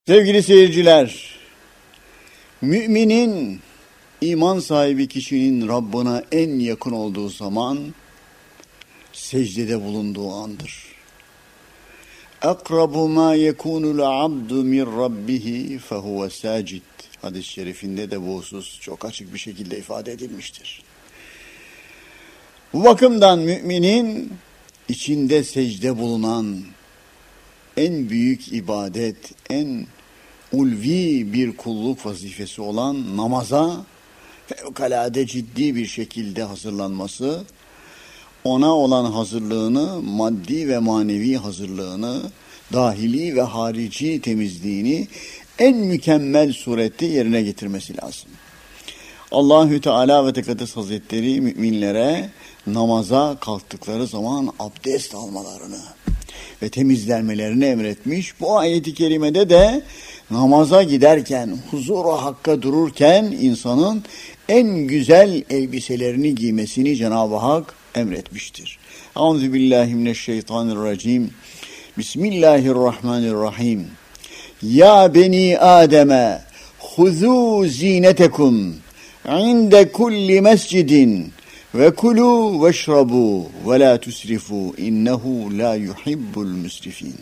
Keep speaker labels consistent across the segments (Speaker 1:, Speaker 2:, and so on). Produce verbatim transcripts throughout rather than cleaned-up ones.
Speaker 1: Sevgili seyirciler, müminin, iman sahibi kişinin Rabbına en yakın olduğu zaman secdede bulunduğu andır. اَقْرَبُ مَا يَكُونُ الْعَبْدُ مِنْ رَبِّهِ فَهُوَ سَاجِدٌ. Hadis-i şerifinde de bu husus çok açık bir şekilde ifade edilmiştir. Bu bakımdan müminin içinde secde bulunan en büyük ibadet, en ulvi bir kulluk vazifesi olan namaza fevkalade ciddi bir şekilde hazırlanması, ona olan hazırlığını, maddi ve manevi hazırlığını, dahili ve harici temizliğini en mükemmel surette yerine getirmesi lazım. Allahü Teala ve Tekaddes Hazretleri müminlere namaza kalktıkları zaman abdest almalarını ve temizlenmelerini emretmiş. Bu ayet-i kerimede de namaza giderken, huzur-u hakka dururken insanın en güzel elbiselerini giymesini Cenab-ı Hak emretmiştir. Euzubillahimineşşeytanirracim. Bismillahirrahmanirrahim. Ya beni Adem'e huzû zînetekum inde kulli mescidin ve kulu veşrabu ve la tusrifu innehu la yuhibbul musrifin.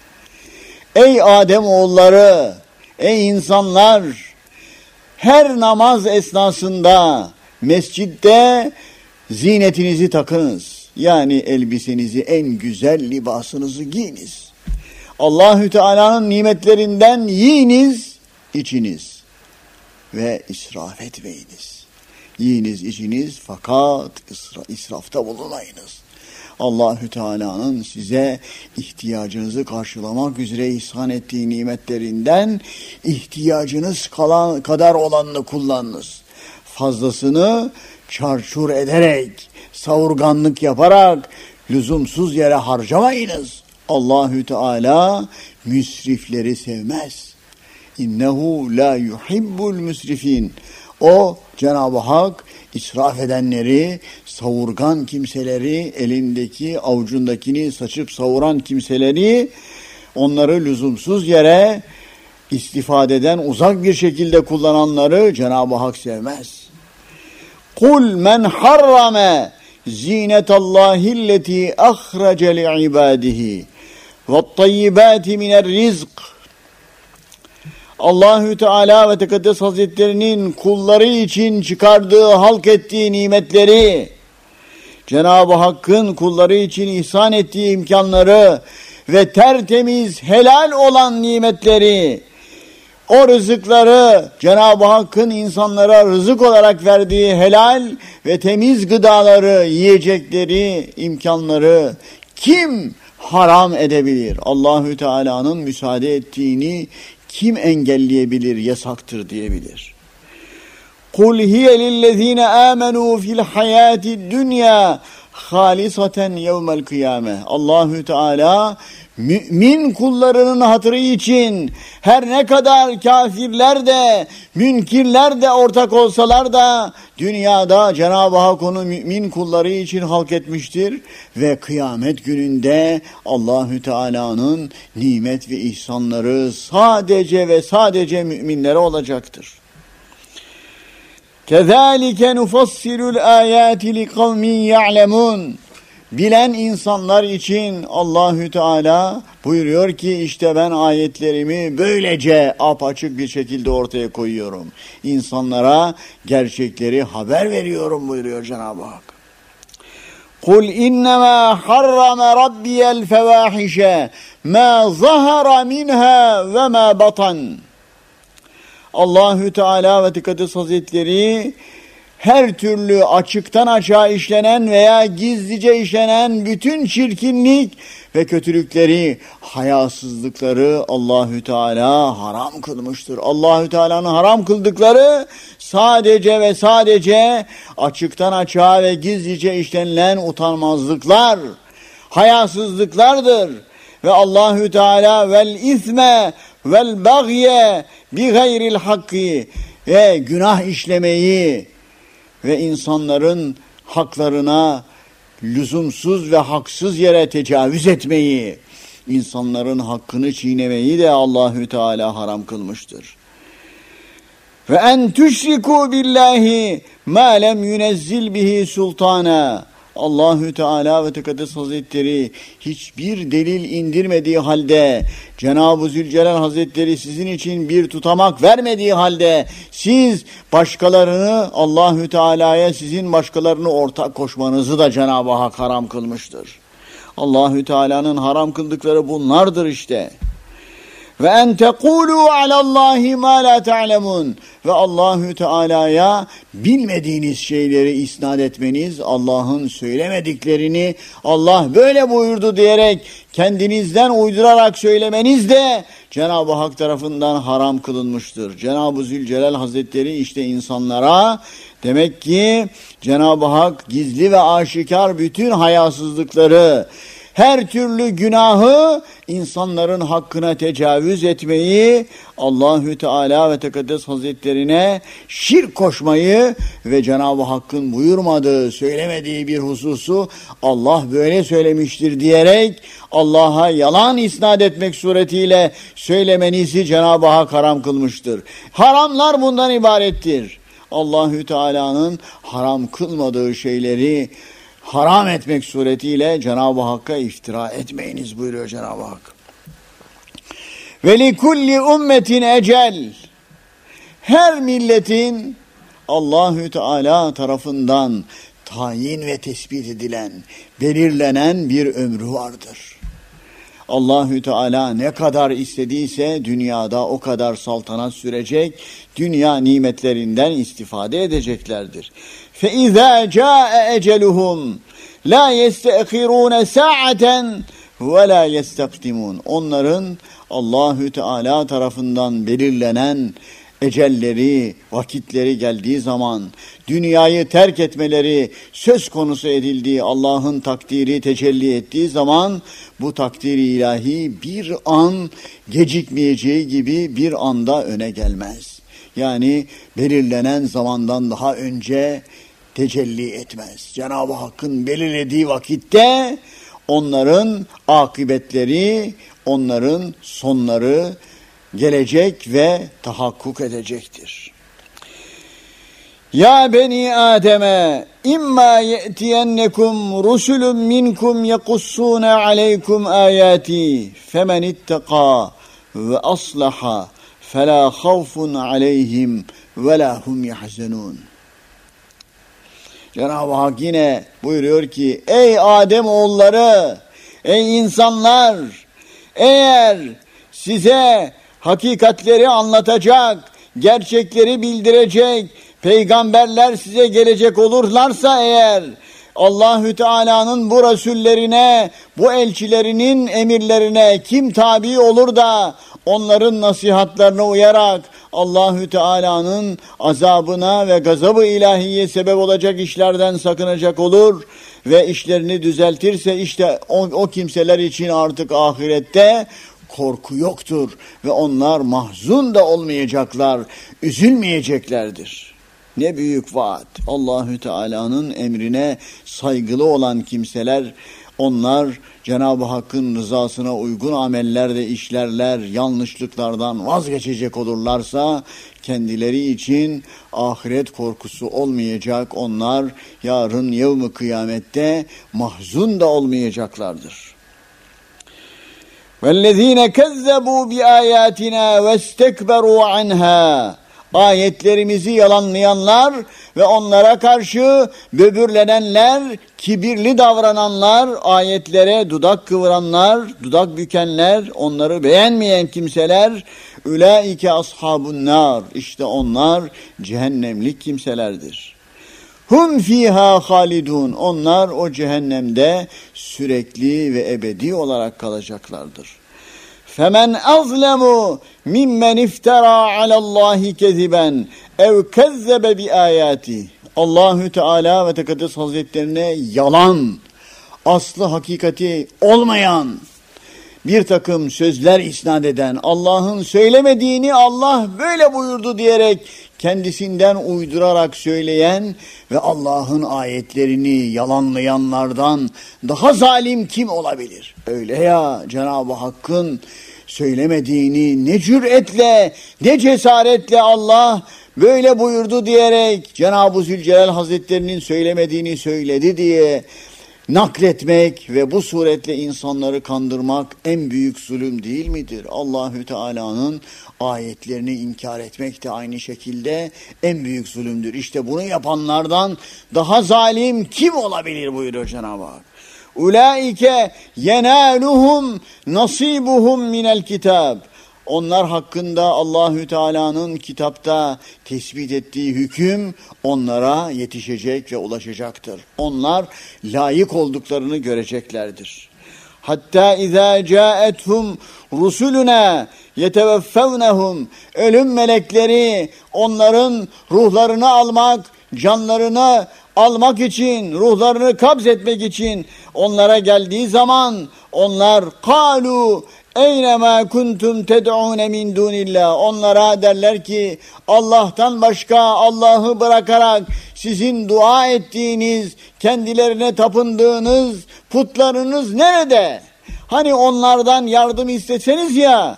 Speaker 1: Ey Adem oğulları, ey insanlar, her namaz esnasında mescitte zinetinizi takınız. Yani elbisenizi, en güzel libasınızı giyiniz. Allahü Teala'nın nimetlerinden yiyiniz, içiniz ve israf etmeyiniz. Yiyiniz, içiniz fakat israfta bulunayınız. Allahü Teala'nın size ihtiyacınızı karşılamak üzere ihsan ettiği nimetlerinden ihtiyacınız kalan, kadar olanını kullanınız. Fazlasını çarçur ederek, savurganlık yaparak lüzumsuz yere harcamayınız. Allahü Teala müsrifleri sevmez. İnnehu la yuhibbul müsrifin. O Cenab-ı Hak israf edenleri, savurgan kimseleri, elindeki avucundakini saçıp savuran kimseleri, onları lüzumsuz yere istifadeden uzak bir şekilde kullananları Cenab-ı Hak sevmez. Kul men harrame zinetallahi'lleti ahrace li'ibadihi ve't-tayyibati mine'r-rizq. Allahü Teala ve Tekaddes Hazretlerinin kulları için çıkardığı, halk ettiği nimetleri, Cenab-ı Hakk'ın kulları için ihsan ettiği imkanları ve tertemiz, helal olan nimetleri, o rızıkları, Cenab-ı Hakk'ın insanlara rızık olarak verdiği helal ve temiz gıdaları, yiyecekleri, imkanları kim haram edebilir? Allahü Teala'nın müsaade ettiğini kim engelleyebilir, yasaktır diyebilir? Kul hiye lillezine amenu fil hayati dünya halisaten yevmel kıyame. Allahü Teala mümin kullarının hatırı için her ne kadar kafirler de, münkirler de ortak olsalar da dünyada Cenab-ı Hak onu mümin kulları için halk etmiştir ve kıyamet gününde Allahü Teala'nın nimet ve ihsanları sadece ve sadece müminlere olacaktır. Kezalike nufassilul ayati liqavmin ya'lemun. Bilen insanlar için Allahü Teala buyuruyor ki işte ben ayetlerimi böylece apaçık bir şekilde ortaya koyuyorum. İnsanlara gerçekleri haber veriyorum buyuruyor Cenab-ı Hak. Kul innema harrama rabbiyel fevahişe ma zahara minha ve ma batan. Allahü Teala ve Tekaddes Hazretleri her türlü açıktan açığa işlenen veya gizlice işlenen bütün çirkinlik ve kötülükleri, hayasızlıkları Allahü Teala haram kılmıştır. Allahü Teala'nın haram kıldıkları sadece ve sadece açıktan açığa ve gizlice işlenilen utanmazlıklar, hayasızlıklardır. Ve Allahü Teala vel isme vel bagye bi gayril hakki, ve günah işlemeyi ve insanların haklarına lüzumsuz ve haksız yere tecavüz etmeyi insanların hakkını çiğnemeyi de Allahü Teala haram kılmıştır. Ve en tüşriku billahi ma lem yunezzil bihi sultana. Allahü Teala ve Tekaddes Hazretleri hiçbir delil indirmediği halde, Cenab-ı Zülcelal Hazretleri sizin için bir tutamak vermediği halde siz başkalarını, Allahü Teala'ya sizin başkalarını ortak koşmanızı da Cenab-ı Hak haram kılmıştır. Allahü Teala'nın haram kıldıkları bunlardır işte. Ve en tekulu alallahi ma la ta'lemun. Ve Allahü Teala'ya bilmediğiniz şeyleri isnat etmeniz, Allah'ın söylemediklerini Allah böyle buyurdu diyerek kendinizden uydurarak söylemeniz de Cenab-ı Hak tarafından haram kılınmıştır. Cenab-ı Zülcelal Hazretleri işte insanlara, demek ki Cenab-ı Hak gizli ve aşikar bütün hayasızlıkları, her türlü günahı, insanların hakkına tecavüz etmeyi, Allahü Teala ve Tekaddes Hazretlerine şirk koşmayı ve Cenab-ı Hakk'ın buyurmadığı, söylemediği bir hususu Allah böyle söylemiştir diyerek Allah'a yalan isnat etmek suretiyle söylemenizi Cenab-ı Hak haram kılmıştır. Haramlar bundan ibarettir. Allahü Teala'nın haram kılmadığı şeyleri haram etmek suretiyle Cenab-ı Hakk'a iftira etmeyiniz buyuruyor Cenab-ı Hak. Ve likulli ummetin ecel. Her milletin Allahü Teala tarafından tayin ve tespit edilen, belirlenen bir ömrü vardır. Allahü Teala ne kadar istediyse dünyada o kadar saltanat sürecek, dünya nimetlerinden istifade edeceklerdir. فَاِذَا جَاءَ اَجَلُهُمْ لَا يَسْتَأْخِرُونَ سَاعَةً وَلَا يَسْتَقْدِمُونَ. Onların Allahü Teala tarafından belirlenen ecelleri, vakitleri geldiği zaman, dünyayı terk etmeleri söz konusu edildiği, Allah'ın takdiri tecelli ettiği zaman, bu takdiri ilahi bir an gecikmeyeceği gibi bir anda öne gelmez. Yani belirlenen zamandan daha önce tecelli etmez. Cenab-ı Hakk'ın belirlediği vakitte onların akıbetleri, onların sonları gelecek ve tahakkuk edecektir. Ya beni Adem'e imma ye'tiyennekum rusulun minkum yekussune aleykum ayati femen itteka ve aslaha فَلَا خَوْفٌ عَلَيْهِمْ وَلَا هُمْ يَحْزَنُونَ. Cenab-ı Hak yine buyuruyor ki, ey Adem oğulları, ey insanlar, eğer size hakikatleri anlatacak, gerçekleri bildirecek peygamberler size gelecek olurlarsa eğer, Allahü Teala'nın bu rasullerine, bu elçilerinin emirlerine kim tabi olur da onların nasihatlarına uyarak Allahü Teala'nın azabına ve gazabı ilahiye sebep olacak işlerden sakınacak olur ve işlerini düzeltirse işte o, o kimseler için artık ahirette korku yoktur ve onlar mahzun da olmayacaklar, üzülmeyeceklerdir. Ne büyük vaat. Allahü Teala'nın emrine saygılı olan kimseler, onlar Cenab-ı Hakk'ın rızasına uygun amellerde işlerler, yanlışlıklardan vazgeçecek olurlarsa kendileri için ahiret korkusu olmayacak. Onlar yarın yevm-i kıyamette mahzun da olmayacaklardır. وَالَّذ۪ينَ كَذَّبُوا بِآيَاتِنَا وَاسْتَكْبَرُوا عَنْهَا. Ayetlerimizi yalanlayanlar ve onlara karşı böbürlenenler, kibirli davrananlar, ayetlere dudak kıvıranlar, dudak bükenler, onları beğenmeyen kimseler, ulaike ashabun nar. İşte onlar cehennemlik kimselerdir. Hum fiha halidun. Onlar o cehennemde sürekli ve ebedi olarak kalacaklardır. فَمَنْ أَظْلَمُ مِمَّنْ اِفْتَرَى عَلَى اللّٰهِ كَذِبًا اَوْ كَذَّبَ بِآيَاتِهِ. Allahü Teala ve Tekaddes Hazretlerine yalan, aslı hakikati olmayan bir takım sözler isnat eden, Allah'ın söylemediğini Allah böyle buyurdu diyerek kendisinden uydurarak söyleyen ve Allah'ın ayetlerini yalanlayanlardan daha zalim kim olabilir? Öyle ya, Cenab-ı Hakk'ın söylemediğini ne cüretle, ne cesaretle Allah böyle buyurdu diyerek Cenab-ı Zülcelal Hazretlerinin söylemediğini söyledi diye nakletmek ve bu suretle insanları kandırmak en büyük zulüm değil midir? Allahü Teala'nın ayetlerini inkar etmek de aynı şekilde en büyük zulümdür. İşte bunu yapanlardan daha zalim kim olabilir buyuruyor Cenab-ı Hak. Ulaike yenaluhum nasibuhum minel kitab. Onlar hakkında Allahü Teala'nın kitapta tespit ettiği hüküm onlara yetişecek ve ulaşacaktır. Onlar layık olduklarını göreceklerdir. Hatta izâ câethum rusuluna yeteveffevnehum. Ölüm melekleri onların ruhlarını almak, canlarını almak için, ruhlarını kabz etmek için onlara geldiği zaman onlar kalu eyne ma kuntum ted'un min dunillah. Onlara derler ki Allah'tan başka, Allah'ı bırakarak sizin dua ettiğiniz, kendilerine tapındığınız putlarınız nerede? Hani onlardan yardım isteseniz ya.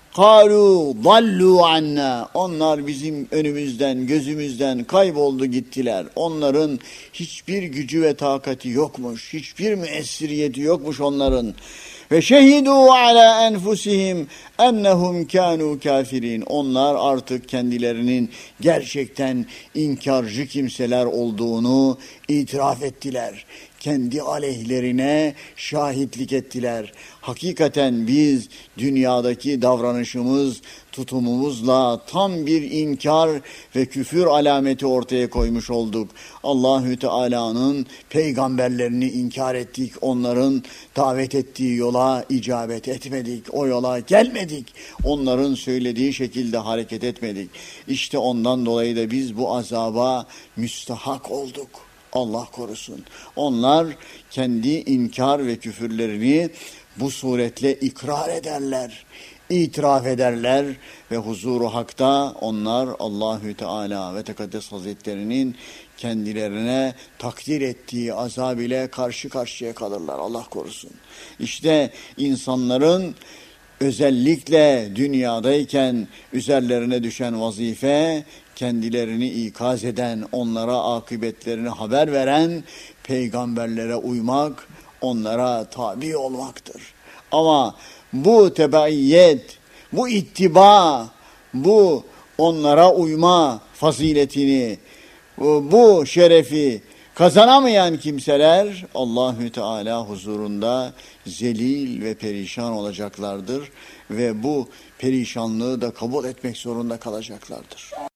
Speaker 1: Kalu dallu anna. Onlar bizim önümüzden, gözümüzden kayboldu gittiler. Onların hiçbir gücü ve takati yokmuş. Hiçbir müessiriyeti yokmuş onların. Ve şehidu ala enfusihim ennehum kanu kafirin. Onlar artık kendilerinin gerçekten inkarcı kimseler olduğunu itiraf ettiler. Kendi aleyhlerine şahitlik ettiler. Hakikaten biz dünyadaki davranışımız, tutumumuzla tam bir inkar ve küfür alameti ortaya koymuş olduk. Allahü Teala'nın peygamberlerini inkar ettik. Onların davet ettiği yola icabet etmedik. O yola gelmedik. Onların söylediği şekilde hareket etmedik. İşte ondan dolayı da biz bu azaba müstahak olduk. Allah korusun. Onlar kendi inkar ve küfürlerini bu suretle ikrar ederler, itiraf ederler ve huzuru hakta onlar Allahü Teala ve Tekaddes Hazretlerinin kendilerine takdir ettiği azab ile karşı karşıya kalırlar. Allah korusun. İşte insanların özellikle dünyadayken üzerlerine düşen vazife, kendilerini ikaz eden, onlara akıbetlerini haber veren peygamberlere uymak, onlara tabi olmaktır. Ama bu tebaiyet, bu ittiba, bu onlara uyma faziletini, bu şerefi kazanamayan kimseler Allahü Teala huzurunda zelil ve perişan olacaklardır ve bu perişanlığı da kabul etmek zorunda kalacaklardır.